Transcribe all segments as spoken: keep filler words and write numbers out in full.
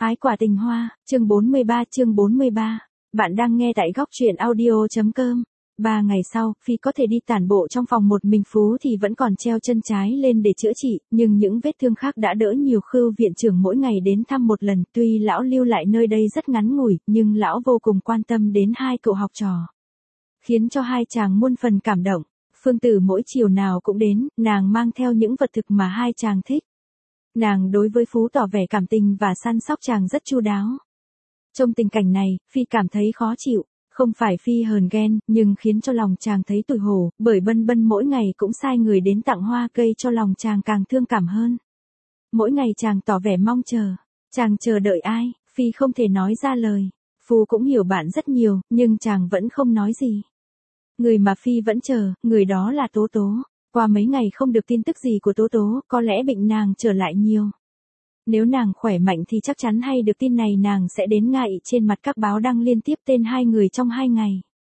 Ái quả tình hoa, chương bốn mươi ba chương bốn mươi ba. Bạn đang nghe tại góc truyện audio.com. Ba ngày sau, Phi có thể đi tản bộ trong phòng một mình. Phú thì vẫn còn treo chân trái lên để chữa trị, nhưng những vết thương khác đã đỡ nhiều. Khưu viện trưởng mỗi ngày đến thăm một lần, tuy lão lưu lại nơi đây rất ngắn ngủi, nhưng lão vô cùng quan tâm đến hai cậu học trò, khiến cho hai chàng muôn phần cảm động. Phương Tử mỗi chiều nào cũng đến, nàng mang theo những vật thực mà hai chàng thích. Nàng đối với Phú tỏ vẻ cảm tình và săn sóc chàng rất chu đáo. Trong tình cảnh này, Phi cảm thấy khó chịu, không phải Phi hờn ghen, nhưng khiến cho lòng chàng thấy tủi hổ, bởi Bân Bân mỗi ngày cũng sai người đến tặng hoa cây cho lòng chàng càng thương cảm hơn. Mỗi ngày chàng tỏ vẻ mong chờ, chàng chờ đợi ai, Phi không thể nói ra lời. Phú cũng hiểu bạn rất nhiều, nhưng chàng vẫn không nói gì. Người mà Phi vẫn chờ, người đó là Tố Tố. Qua mấy ngày không được tin tức gì của Tố Tố, có lẽ bệnh nàng trở lại nhiều. Nếu nàng khỏe mạnh thì chắc chắn hay được tin này nàng sẽ đến ngay. Trên mặt các báo đăng liên tiếp tên hai người trong hai ngày.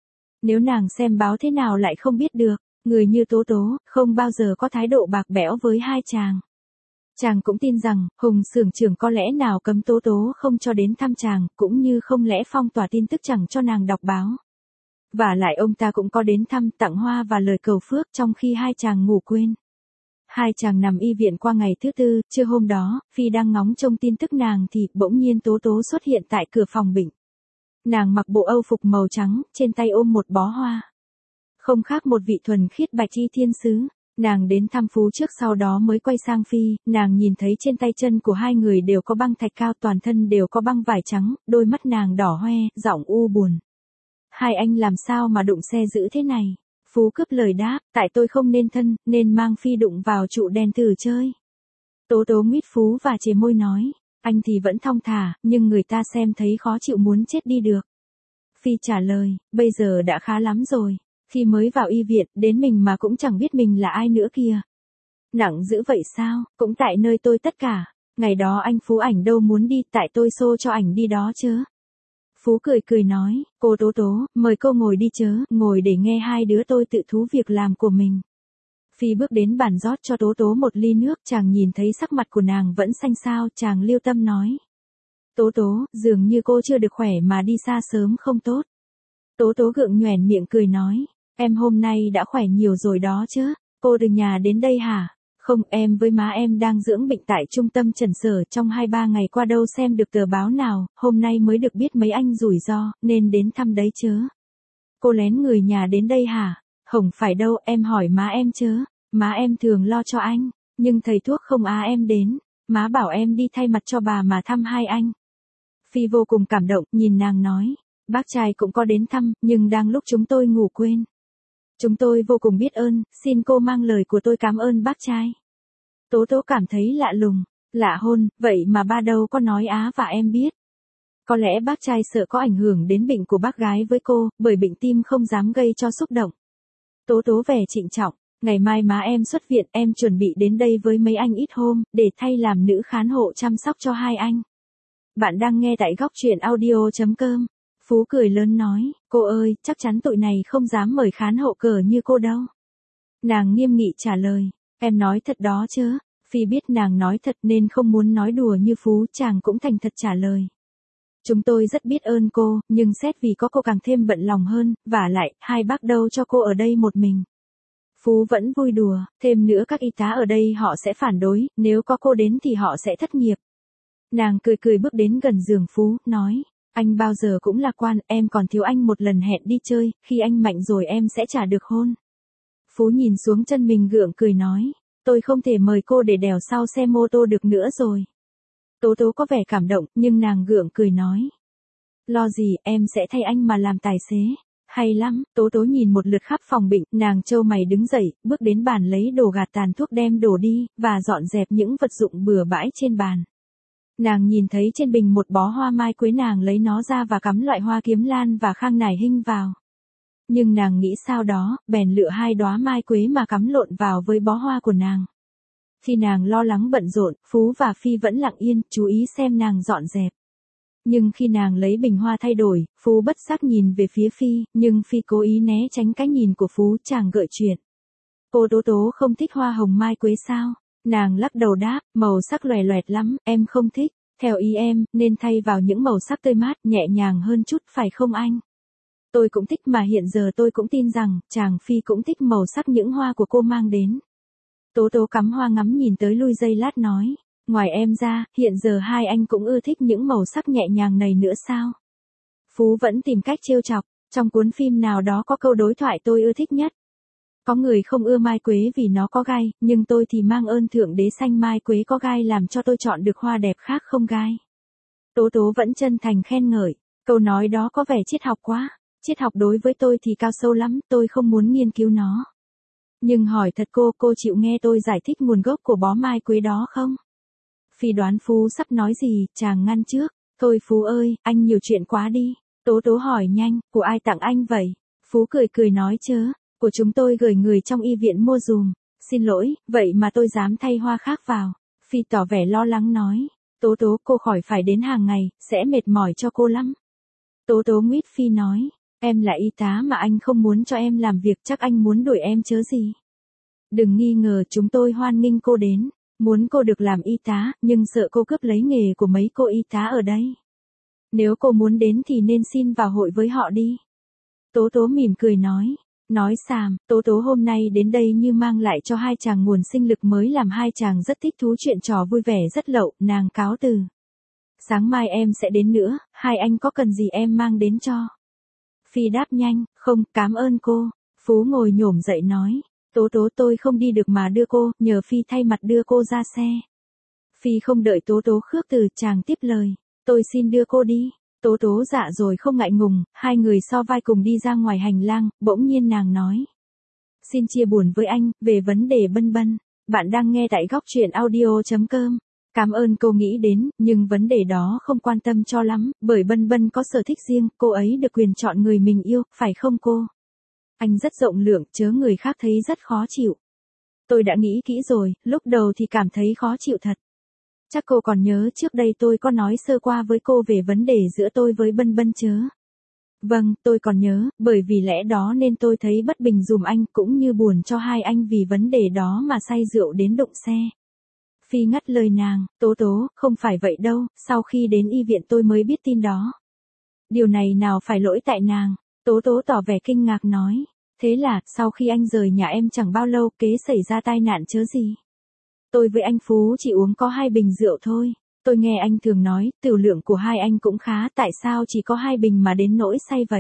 Nếu nàng xem báo thế nào lại không biết được, người như Tố Tố, không bao giờ có thái độ bạc bẽo với hai chàng. Chàng cũng tin rằng, Hùng xưởng trưởng có lẽ nào cấm Tố Tố không cho đến thăm chàng, cũng như không lẽ phong tỏa tin tức chẳng cho nàng đọc báo. Và lại ông ta cũng có đến thăm, tặng hoa và lời cầu phước trong khi hai chàng ngủ quên. Hai chàng nằm y viện qua ngày thứ tư, trưa hôm đó, Phi đang ngóng trông tin tức nàng thì bỗng nhiên Tố Tố xuất hiện tại cửa phòng bệnh. Nàng mặc bộ âu phục màu trắng, trên tay ôm một bó hoa. Không khác một vị thuần khiết bạch y thiên sứ. Nàng đến thăm Phú trước sau đó mới quay sang Phi, nàng nhìn thấy trên tay chân của hai người đều có băng thạch cao, toàn thân đều có băng vải trắng, đôi mắt nàng đỏ hoe, giọng u buồn. Hai anh làm sao mà đụng xe dữ thế này? Phú cướp lời đáp, tại tôi không nên thân, nên mang Phi đụng vào trụ đèn từ chơi. Tố Tố nguyết Phú và chề môi nói, anh thì vẫn thong thả, nhưng người ta xem thấy khó chịu muốn chết đi được. Phi trả lời, bây giờ đã khá lắm rồi, khi mới vào y viện, đến mình mà cũng chẳng biết mình là ai nữa kìa. Nặng dữ vậy sao, cũng tại nơi tôi tất cả, ngày đó anh Phú ảnh đâu muốn đi, tại tôi xô cho ảnh đi đó chứ. Phú cười cười nói, cô Tố Tố, mời cô ngồi đi chớ, ngồi để nghe hai đứa tôi tự thú việc làm của mình. Phi bước đến bàn rót cho Tố Tố một ly nước, chàng nhìn thấy sắc mặt của nàng vẫn xanh xao, chàng lưu tâm nói. Tố Tố, dường như cô chưa được khỏe mà đi xa sớm không tốt. Tố Tố gượng nhoẻn miệng cười nói, em hôm nay đã khỏe nhiều rồi đó chứ, cô từ nhà đến đây hả? Không, em với má em đang dưỡng bệnh tại trung tâm Trần Sở, trong hai ba ngày qua đâu xem được tờ báo nào, hôm nay mới được biết mấy anh rủi ro, nên đến thăm đấy chớ. Cô lén người nhà đến đây hả? Không phải đâu, em hỏi má em chớ, má em thường lo cho anh, nhưng thầy thuốc không á em đến, má bảo em đi thay mặt cho bà mà thăm hai anh. Phi vô cùng cảm động, nhìn nàng nói, bác trai cũng có đến thăm, nhưng đang lúc chúng tôi ngủ quên. Chúng tôi vô cùng biết ơn, xin cô mang lời của tôi cảm ơn bác trai. Tố Tố cảm thấy lạ lùng, lạ hôn, vậy mà ba đâu có nói á và em biết. Có lẽ bác trai sợ có ảnh hưởng đến bệnh của bác gái với cô, bởi bệnh tim không dám gây cho xúc động. Tố Tố vẻ trịnh trọng, ngày mai má em xuất viện, em chuẩn bị đến đây với mấy anh ít hôm, để thay làm nữ khán hộ chăm sóc cho hai anh. Bạn đang nghe tại góc truyện audio.com. Phú cười lớn nói, cô ơi, chắc chắn tụi này không dám mời khán hộ cờ như cô đâu. Nàng nghiêm nghị trả lời, em nói thật đó chứ. Phi biết nàng nói thật nên không muốn nói đùa như Phú, chàng cũng thành thật trả lời. Chúng tôi rất biết ơn cô, nhưng xét vì có cô càng thêm bận lòng hơn, vả lại, hai bác đâu cho cô ở đây một mình. Phú vẫn vui đùa, thêm nữa các y tá ở đây họ sẽ phản đối, nếu có cô đến thì họ sẽ thất nghiệp. Nàng cười cười bước đến gần giường Phú, nói. Anh bao giờ cũng lạc quan, em còn thiếu anh một lần hẹn đi chơi, khi anh mạnh rồi em sẽ trả được hôn. Phú nhìn xuống chân mình gượng cười nói, tôi không thể mời cô để đèo sau xe mô tô được nữa rồi. Tố Tố có vẻ cảm động, nhưng nàng gượng cười nói. Lo gì, em sẽ thay anh mà làm tài xế. Hay lắm, Tố Tố nhìn một lượt khắp phòng bệnh, nàng trâu mày đứng dậy, bước đến bàn lấy đồ gạt tàn thuốc đem đổ đi, và dọn dẹp những vật dụng bừa bãi trên bàn. Nàng nhìn thấy trên bình một bó hoa mai quế, nàng lấy nó ra và cắm loại hoa kiếm lan và khang nải hinh vào. Nhưng nàng nghĩ sao đó, bèn lựa hai đóa mai quế mà cắm lộn vào với bó hoa của nàng. Khi nàng lo lắng bận rộn, Phú và Phi vẫn lặng yên, chú ý xem nàng dọn dẹp. Nhưng khi nàng lấy bình hoa thay đổi, Phú bất giác nhìn về phía Phi, nhưng Phi cố ý né tránh cái nhìn của Phú, chàng gợi chuyện. Cô Tố Tố không thích hoa hồng mai quế sao? Nàng lắc đầu đáp, màu sắc loè loẹt lắm, em không thích. Theo ý em, nên thay vào những màu sắc tươi mát, nhẹ nhàng hơn chút, phải không anh? Tôi cũng thích mà hiện giờ tôi cũng tin rằng, chàng Phi cũng thích màu sắc những hoa của cô mang đến. Tố Tố cắm hoa ngắm nhìn tới lui giây lát nói, ngoài em ra, hiện giờ hai anh cũng ưa thích những màu sắc nhẹ nhàng này nữa sao? Phú vẫn tìm cách trêu chọc, trong cuốn phim nào đó có câu đối thoại tôi ưa thích nhất. Có người không ưa mai quế vì nó có gai, nhưng tôi thì mang ơn Thượng Đế xanh mai quế có gai làm cho tôi chọn được hoa đẹp khác không gai. Tố Tố vẫn chân thành khen ngợi, câu nói đó có vẻ triết học quá, triết học đối với tôi thì cao sâu lắm, tôi không muốn nghiên cứu nó. Nhưng hỏi thật cô, cô chịu nghe tôi giải thích nguồn gốc của bó mai quế đó không? Phi đoán Phú sắp nói gì, chàng ngăn trước, thôi Phú ơi, anh nhiều chuyện quá đi. Tố Tố hỏi nhanh, của ai tặng anh vậy? Phú cười cười nói chớ, của chúng tôi gửi người trong y viện mua dùm. Xin lỗi, vậy mà tôi dám thay hoa khác vào. Phi tỏ vẻ lo lắng nói, Tố Tố cô khỏi phải đến hàng ngày, sẽ mệt mỏi cho cô lắm. Tố Tố nguyết Phi nói, em là y tá mà anh không muốn cho em làm việc, chắc anh muốn đuổi em chớ gì. Đừng nghi ngờ, chúng tôi hoan nghênh cô đến, muốn cô được làm y tá, nhưng sợ cô cướp lấy nghề của mấy cô y tá ở đây. Nếu cô muốn đến thì nên xin vào hội với họ đi. Tố Tố mỉm cười nói, nói xàm, Tố Tố hôm nay đến đây như mang lại cho hai chàng nguồn sinh lực mới làm hai chàng rất thích thú, chuyện trò vui vẻ rất lậu, nàng cáo từ. Sáng mai em sẽ đến nữa, hai anh có cần gì em mang đến cho? Phi đáp nhanh, không, cảm ơn cô. Phú ngồi nhổm dậy nói, Tố Tố tôi không đi được mà đưa cô, nhờ Phi thay mặt đưa cô ra xe. Phi không đợi Tố Tố khước từ, chàng tiếp lời, tôi xin đưa cô đi. Tố Tố dạ rồi không ngại ngùng, hai người so vai cùng đi ra ngoài hành lang, bỗng nhiên nàng nói. Xin chia buồn với anh, về vấn đề Bân Bân. Bạn đang nghe tại góc truyện audio chấm com. Cảm ơn cô nghĩ đến, nhưng vấn đề đó không quan tâm cho lắm, bởi Bân Bân có sở thích riêng, cô ấy được quyền chọn người mình yêu, phải không cô? Anh rất rộng lượng, chớ người khác thấy rất khó chịu. Tôi đã nghĩ kỹ rồi, lúc đầu thì cảm thấy khó chịu thật. Chắc cô còn nhớ trước đây tôi có nói sơ qua với cô về vấn đề giữa tôi với Bân Bân chớ? Vâng, tôi còn nhớ, bởi vì lẽ đó nên tôi thấy bất bình dùm anh, cũng như buồn cho hai anh vì vấn đề đó mà say rượu đến đụng xe. Phi ngắt lời nàng, Tố Tố, không phải vậy đâu, sau khi đến y viện tôi mới biết tin đó. Điều này nào phải lỗi tại nàng? Tố Tố tỏ vẻ kinh ngạc nói, thế là, sau khi anh rời nhà em chẳng bao lâu, kế xảy ra tai nạn chớ gì. Tôi với anh Phú chỉ uống có hai bình rượu thôi. Tôi nghe anh thường nói, tiểu lượng của hai anh cũng khá, tại sao chỉ có hai bình mà đến nỗi say vậy?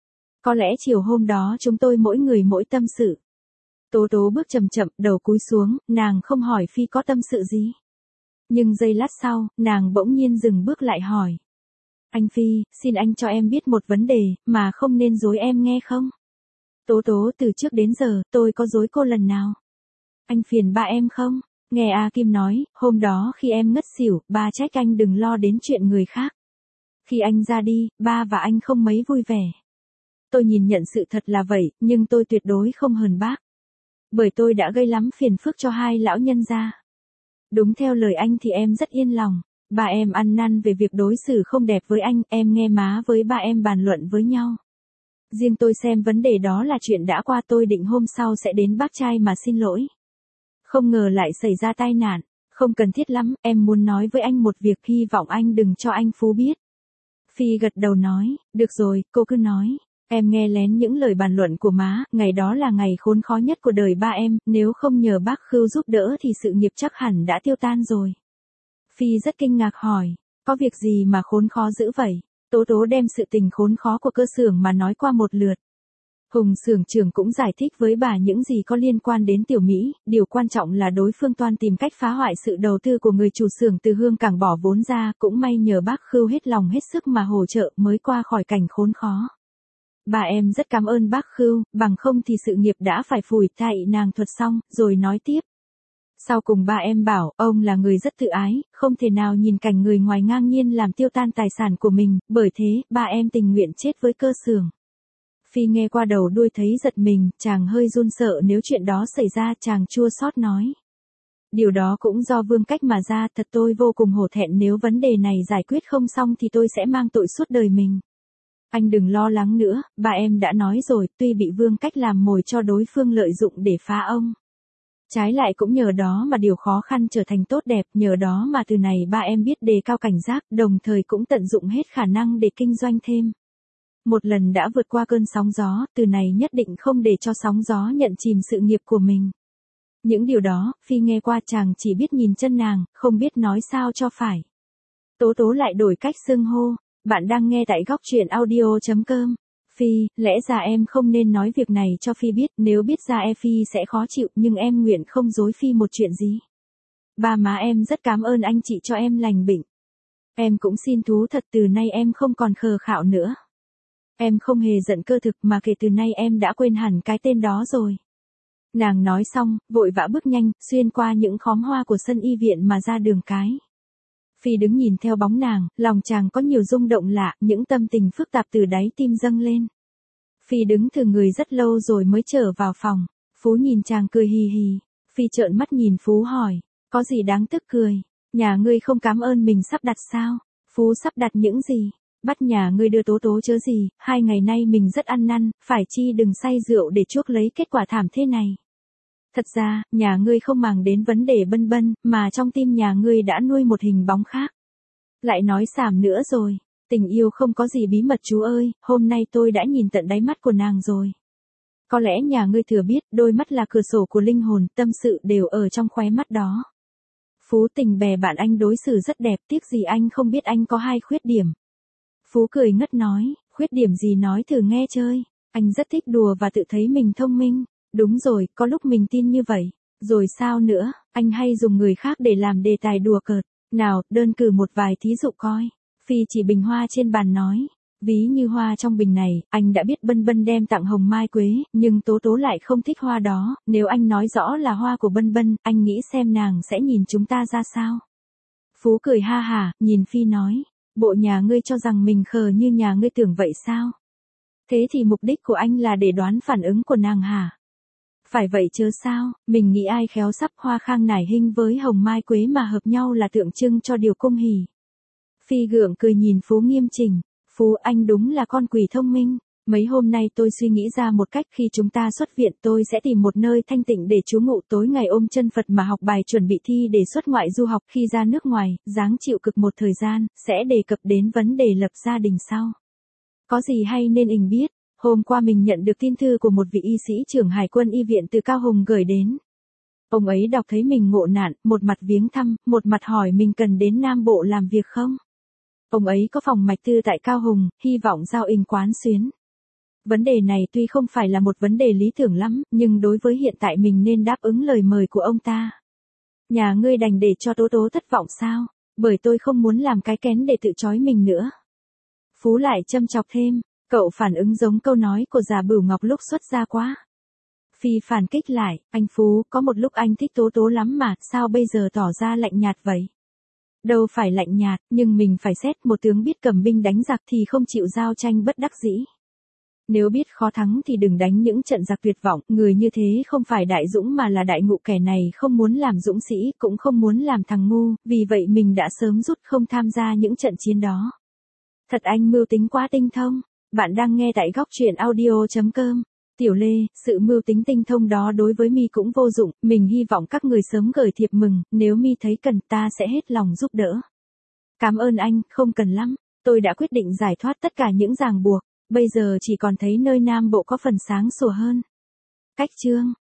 Có lẽ chiều hôm đó chúng tôi mỗi người mỗi tâm sự. Tố Tố bước chậm chậm, đầu cúi xuống, nàng không hỏi Phi có tâm sự gì. Nhưng giây lát sau, nàng bỗng nhiên dừng bước lại hỏi. Anh Phi, xin anh cho em biết một vấn đề, mà không nên dối em nghe không? Tố Tố, từ trước đến giờ, tôi có dối cô lần nào? Anh phiền ba em không? Nghe A Kim nói, hôm đó khi em ngất xỉu, ba trách anh đừng lo đến chuyện người khác. Khi anh ra đi, ba và anh không mấy vui vẻ. Tôi nhìn nhận sự thật là vậy, nhưng tôi tuyệt đối không hờn bác. Bởi tôi đã gây lắm phiền phức cho hai lão nhân gia. Đúng theo lời anh thì em rất yên lòng. Ba em ăn năn về việc đối xử không đẹp với anh, em nghe má với ba em bàn luận với nhau. Riêng tôi xem vấn đề đó là chuyện đã qua, tôi định hôm sau sẽ đến bác trai mà xin lỗi. Không ngờ lại xảy ra tai nạn, không cần thiết lắm, em muốn nói với anh một việc, hy vọng anh đừng cho anh Phú biết. Phi gật đầu nói, được rồi, cô cứ nói. Em nghe lén những lời bàn luận của má, ngày đó là ngày khốn khó nhất của đời ba em, nếu không nhờ bác Khưu giúp đỡ thì sự nghiệp chắc hẳn đã tiêu tan rồi. Phi rất kinh ngạc hỏi, có việc gì mà khốn khó dữ vậy? Tố Tố đem sự tình khốn khó của cơ xưởng mà nói qua một lượt. Hùng xưởng trưởng cũng giải thích với bà những gì có liên quan đến Tiểu Mỹ, điều quan trọng là đối phương toan tìm cách phá hoại sự đầu tư của người chủ xưởng Từ Hương Cảng bỏ vốn ra, cũng may nhờ bác Khưu hết lòng hết sức mà hỗ trợ mới qua khỏi cảnh khốn khó. Bà em rất cảm ơn bác Khưu, bằng không thì sự nghiệp đã phải phủi tay. Nàng thuật xong, rồi nói tiếp. Sau cùng ba em bảo, ông là người rất tự ái, không thể nào nhìn cảnh người ngoài ngang nhiên làm tiêu tan tài sản của mình, bởi thế, ba em tình nguyện chết với cơ xưởng. Phi nghe qua đầu đuôi thấy giật mình, chàng hơi run sợ nếu chuyện đó xảy ra, chàng chua xót nói. Điều đó cũng do Vương Cách mà ra, thật tôi vô cùng hổ thẹn, nếu vấn đề này giải quyết không xong thì tôi sẽ mang tội suốt đời mình. Anh đừng lo lắng nữa, ba em đã nói rồi, tuy bị Vương Cách làm mồi cho đối phương lợi dụng để phá ông. Trái lại cũng nhờ đó mà điều khó khăn trở thành tốt đẹp, nhờ đó mà từ này ba em biết đề cao cảnh giác, đồng thời cũng tận dụng hết khả năng để kinh doanh thêm. Một lần đã vượt qua cơn sóng gió, từ này nhất định không để cho sóng gió nhận chìm sự nghiệp của mình. Những điều đó, Phi nghe qua chàng chỉ biết nhìn chân nàng, không biết nói sao cho phải. Tố Tố lại đổi cách xưng hô, bạn đang nghe tại góc truyện audio.com. Phi, lẽ ra em không nên nói việc này cho Phi biết, nếu biết ra e Phi sẽ khó chịu, nhưng em nguyện không dối Phi một chuyện gì. Ba má em rất cảm ơn anh chị cho em lành bệnh. Em cũng xin thú thật từ nay em không còn khờ khạo nữa. Em không hề giận Cơ Thực mà kể từ nay em đã quên hẳn cái tên đó rồi. Nàng nói xong, vội vã bước nhanh, xuyên qua những khóm hoa của sân y viện mà ra đường cái. Phi đứng nhìn theo bóng nàng, lòng chàng có nhiều rung động lạ, những tâm tình phức tạp từ đáy tim dâng lên. Phi đứng thừ người rất lâu rồi mới trở vào phòng. Phú nhìn chàng cười hì hì. Phi trợn mắt nhìn Phú hỏi, có gì đáng tức cười? Nhà ngươi không cảm ơn mình sắp đặt sao? Phú sắp đặt những gì? Bắt nhà ngươi đưa Tố Tố chớ gì, hai ngày nay mình rất ăn năn, phải chi đừng say rượu để chuốc lấy kết quả thảm thế này. Thật ra, nhà ngươi không màng đến vấn đề Bân Bân, mà trong tim nhà ngươi đã nuôi một hình bóng khác. Lại nói xàm nữa rồi, tình yêu không có gì bí mật chú ơi, hôm nay tôi đã nhìn tận đáy mắt của nàng rồi. Có lẽ nhà ngươi thừa biết, đôi mắt là cửa sổ của linh hồn, tâm sự đều ở trong khóe mắt đó. Phú tình bè bạn anh đối xử rất đẹp, tiếc gì anh không biết anh có hai khuyết điểm. Phú cười ngất nói, khuyết điểm gì nói thử nghe chơi, anh rất thích đùa và tự thấy mình thông minh. Đúng rồi, có lúc mình tin như vậy. Rồi sao nữa, anh hay dùng người khác để làm đề tài đùa cợt. Nào, đơn cử một vài thí dụ coi. Phi chỉ bình hoa trên bàn nói. Ví như hoa trong bình này, anh đã biết Bân Bân đem tặng hồng mai quế, nhưng Tố Tố lại không thích hoa đó. Nếu anh nói rõ là hoa của Bân Bân, anh nghĩ xem nàng sẽ nhìn chúng ta ra sao? Phú cười ha hả, nhìn Phi nói. Bộ nhà ngươi cho rằng mình khờ như nhà ngươi tưởng vậy sao? Thế thì mục đích của anh là để đoán phản ứng của nàng hả? Phải vậy chớ sao, mình nghĩ ai khéo sắp hoa khang nải hinh với hồng mai quế mà hợp nhau là tượng trưng cho điều cung hỉ. Phi gượng cười nhìn Phú nghiêm chỉnh. Phú anh đúng là con quỷ thông minh. Mấy hôm nay tôi suy nghĩ ra một cách, khi chúng ta xuất viện tôi sẽ tìm một nơi thanh tịnh để trú ngụ, tối ngày ôm chân Phật mà học bài chuẩn bị thi để xuất ngoại du học, khi ra nước ngoài, dáng chịu cực một thời gian, sẽ đề cập đến vấn đề lập gia đình sau. Có gì hay nên ình biết. Hôm qua mình nhận được tin thư của một vị y sĩ trưởng Hải quân y viện từ Cao Hùng gửi đến. Ông ấy đọc thấy mình ngộ nạn, một mặt viếng thăm, một mặt hỏi mình cần đến Nam Bộ làm việc không. Ông ấy có phòng mạch tư tại Cao Hùng, hy vọng giao ình quán xuyến. Vấn đề này tuy không phải là một vấn đề lý tưởng lắm, nhưng đối với hiện tại mình nên đáp ứng lời mời của ông ta. Nhà ngươi đành để cho Tố Tố thất vọng sao? Bởi tôi không muốn làm cái kén để tự trói mình nữa. Phú lại châm chọc thêm. Cậu phản ứng giống câu nói của già Bửu Ngọc lúc xuất gia quá. Phi phản kích lại, anh Phú, có một lúc anh thích Tố Tố lắm mà, sao bây giờ tỏ ra lạnh nhạt vậy? Đâu phải lạnh nhạt, nhưng mình phải xét, một tướng biết cầm binh đánh giặc thì không chịu giao tranh bất đắc dĩ. Nếu biết khó thắng thì đừng đánh những trận giặc tuyệt vọng, người như thế không phải đại dũng mà là đại ngụ, kẻ này không muốn làm dũng sĩ, cũng không muốn làm thằng ngu, vì vậy mình đã sớm rút không tham gia những trận chiến đó. Thật anh mưu tính quá tinh thông. Bạn đang nghe tại góc truyện audio.com. Tiểu Lê, sự mưu tính tinh thông đó đối với mi cũng vô dụng, mình hy vọng các người sớm gửi thiệp mừng, nếu mi thấy cần ta sẽ hết lòng giúp đỡ. Cảm ơn anh, không cần lắm, tôi đã quyết định giải thoát tất cả những ràng buộc, bây giờ chỉ còn thấy nơi Nam Bộ có phần sáng sủa hơn. Cách chương